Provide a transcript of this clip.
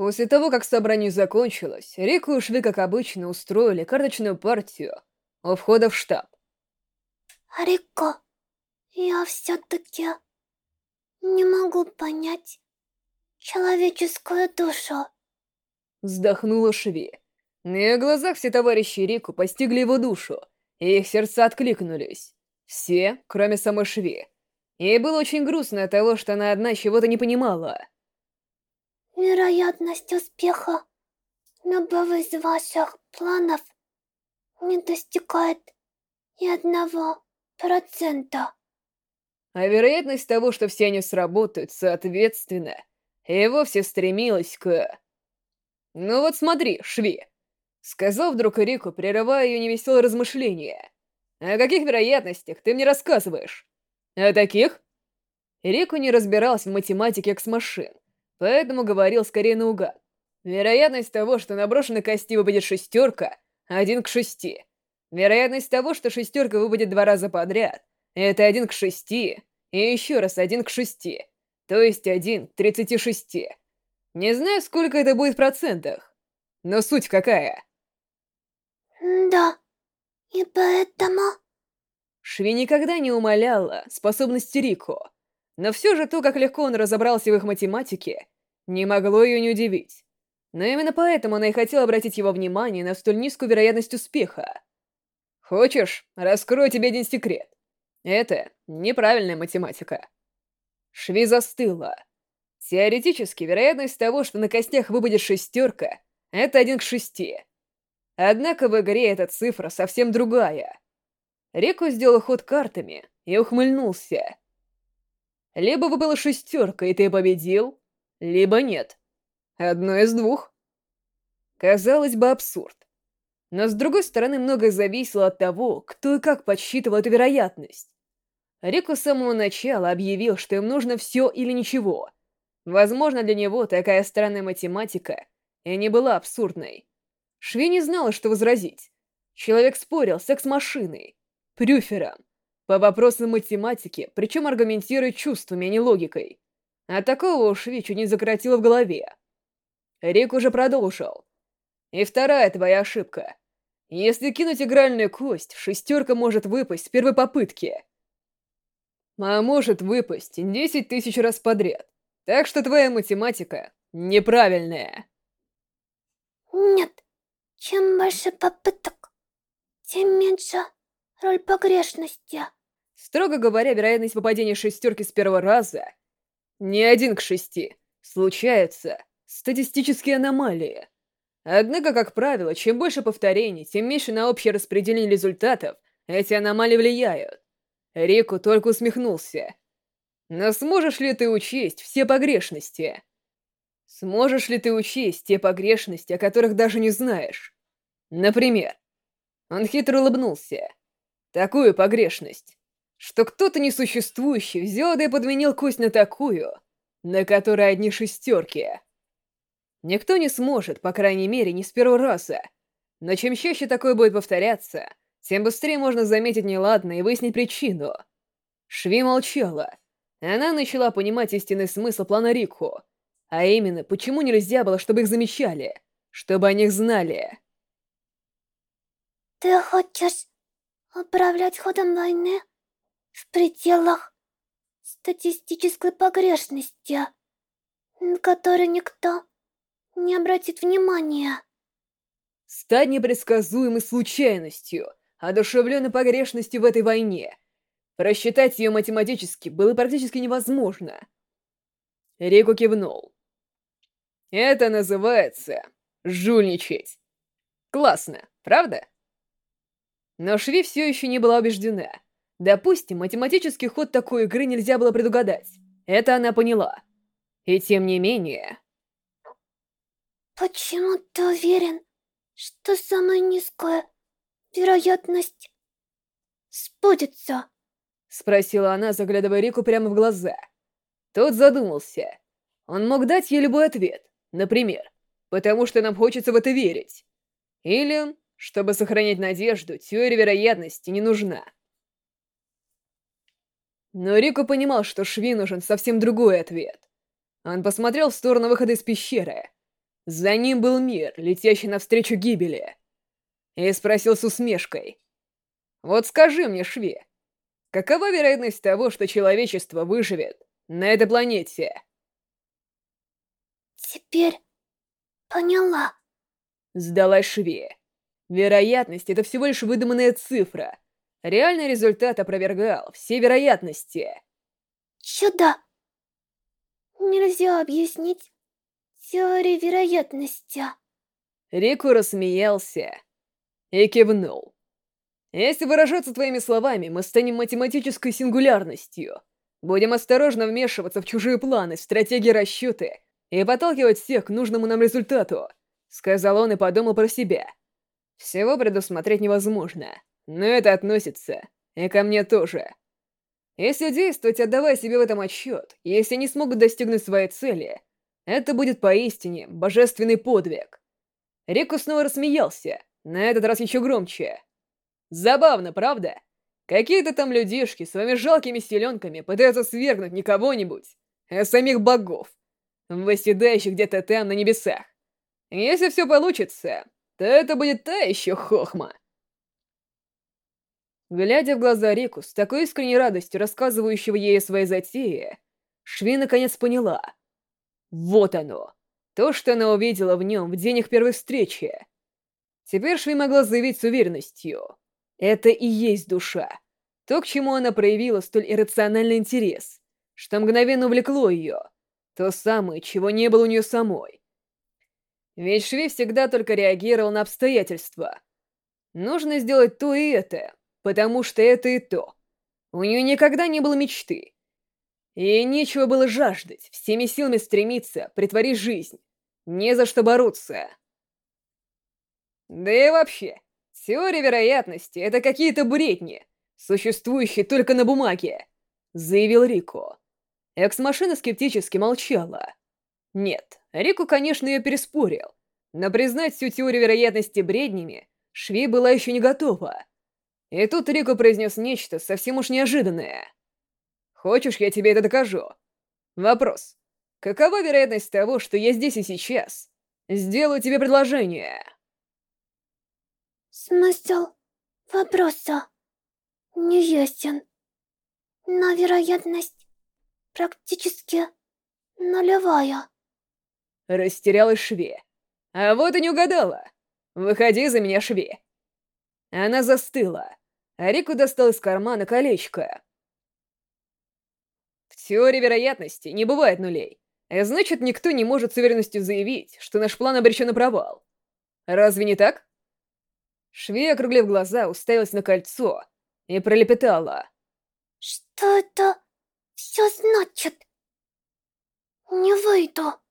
После того, как собрание закончилось, Рику и Шви, как обычно, устроили карточную партию у входа в штаб. Рико, я все-таки не могу понять человеческую душу. Вздохнула Шви. На ее глазах все товарищи Рику постигли его душу, и их сердца откликнулись. Все, кроме самой Шви. Ей было очень грустно от того, что она одна чего-то не понимала. Вероятность успеха любого из ваших планов не достигает и 1%. А вероятность того, что все они сработают, соответственно, и вовсе стремилась к... «Ну вот смотри, Шви», — сказал вдруг Рику, прерывая ее невеселые размышления. «О каких вероятностях ты мне рассказываешь?» «О таких?» Рику не разбирался в математике экс-машин, поэтому говорил скорее наугад. Вероятность того, что на брошенной кости выпадет шестерка, 1 к 6. Вероятность того, что шестерка выпадет 2 раза подряд, это 1 к 6, и еще раз 1 к 6, то есть 1 к 36. Не знаю, сколько это будет в процентах, но суть какая. Да, и поэтому... Шви никогда не умаляла способности Рико, но все же то, как легко он разобрался в их математике, не могло ее не удивить. Но именно поэтому она и хотела обратить его внимание на столь низкую вероятность успеха. «Хочешь, раскрою тебе один секрет. Это неправильная математика». Шви застыла. Теоретически, вероятность того, что на костях выпадет шестерка, это 1 к 6. Однако в игре эта цифра совсем другая. Реку сделал ход картами и ухмыльнулся. Либо выпала шестерка, и ты победил, либо нет. Одно из двух. Казалось бы, абсурд. Но с другой стороны, многое зависело от того, кто и как подсчитывал эту вероятность. Реку с самого начала объявил, что им нужно все или ничего. Возможно, для него такая странная математика и не была абсурдной. Шви не знала, что возразить. Человек спорил с экс-машиной, Прюфером, по вопросам математики, причем аргументируя чувствами, а не логикой. А такого у Шви чуть не закоротило в голове. Рик уже продолжил. И вторая твоя ошибка. Если кинуть игральную кость, шестерка может выпасть с первой попытки. А может выпасть 10 тысяч раз подряд. Так что твоя математика неправильная. Нет, чем больше попыток, тем меньше роль погрешности. Строго говоря, вероятность выпадения шестерки с первого раза не 1 к 6. Случаются статистические аномалии. Однако, как правило, чем больше повторений, тем меньше на общее распределение результатов эти аномалии влияют. Рику только усмехнулся. Но сможешь ли ты учесть все погрешности? Сможешь ли ты учесть те погрешности, о которых даже не знаешь? Например, он хитро улыбнулся. Такую погрешность, что кто-то несуществующий взял да и подменил кость на такую, на которой одни шестерки. Никто не сможет, по крайней мере, не с первого раза. Но чем чаще такое будет повторяться, тем быстрее можно заметить неладное и выяснить причину. Шви молчала. Она начала понимать истинный смысл плана Рикху, а именно, почему нельзя было, чтобы их замечали, чтобы о них знали. Ты хочешь управлять ходом войны в пределах статистической погрешности, на которой никто не обратит внимания. Стать непредсказуемой случайностью, одушевленной погрешностью в этой войне. Просчитать ее математически было практически невозможно. Рику кивнул. Это называется жульничать. Классно, правда? Но Шви все еще не была убеждена. Допустим, математический ход такой игры нельзя было предугадать. Это она поняла. И тем не менее... Почему ты уверен, что самая низкая вероятность сбудется? Спросила она, заглядывая Рику прямо в глаза. Тот задумался. Он мог дать ей любой ответ. Например, потому что нам хочется в это верить. Или, чтобы сохранять надежду, теория вероятности не нужна. Но Рико понимал, что Шви нужен совсем другой ответ. Он посмотрел в сторону выхода из пещеры. За ним был мир, летящий навстречу гибели. И спросил с усмешкой. «Вот скажи мне, Шви, какова вероятность того, что человечество выживет на этой планете?» Теперь поняла. Сдалась Шви. Вероятность — это всего лишь выдуманная цифра. Реальный результат опровергал все вероятности. Чудо. Нельзя объяснить теорию вероятности. Рику рассмеялся и кивнул. «Если выражаться твоими словами, мы станем математической сингулярностью. Будем осторожно вмешиваться в чужие планы, стратегии, расчеты и подталкивать всех к нужному нам результату», — сказал он и подумал про себя. «Всего предусмотреть невозможно, но это относится и ко мне тоже. Если действовать, отдавая себе в этом отчет, если они смогут достигнуть своей цели, это будет поистине божественный подвиг». Рику снова рассмеялся, на этот раз еще громче. «Забавно, правда? Какие-то там людишки своими жалкими селенками пытаются свергнуть не кого-нибудь, а самих богов, восседающих где-то там на небесах. Если все получится, то это будет та еще хохма». Глядя в глаза Рику с такой искренней радостью, рассказывающего ей о своей затее, Шви наконец поняла. Вот оно, то, что она увидела в нем в день их первой встречи. Теперь Шви могла заявить с уверенностью. Это и есть душа. То, к чему она проявила столь иррациональный интерес, что мгновенно увлекло ее. То самое, чего не было у нее самой. Ведь Шви всегда только реагировал на обстоятельства. Нужно сделать то и это, потому что это и то. У нее никогда не было мечты. Ей нечего было жаждать, всеми силами стремиться притворить жизнь. Не за что бороться. Да и вообще, теория вероятности — это какие-то бредни, существующие только на бумаге, заявил Рико. Экс-машина скептически молчала. Нет, Рико, конечно, ее переспорил, но признать всю теорию вероятности бреднями Шви была еще не готова. И тут Рико произнес нечто совсем уж неожиданное. «Хочешь, я тебе это докажу?» Вопрос. Какова вероятность того, что я здесь и сейчас сделаю тебе предложение? Смысл вопроса неясен, но вероятность практически нулевая. Растерялась Шви. А вот и не угадала. Выходи за меня, Шви. Она застыла, а Рику достал из кармана колечко. В теории вероятности не бывает нулей. А значит, никто не может с уверенностью заявить, что наш план обречен на провал. Разве не так? Шви, округлив глаза, уставилась на кольцо и пролепетала. Что это все значит? Не выйду.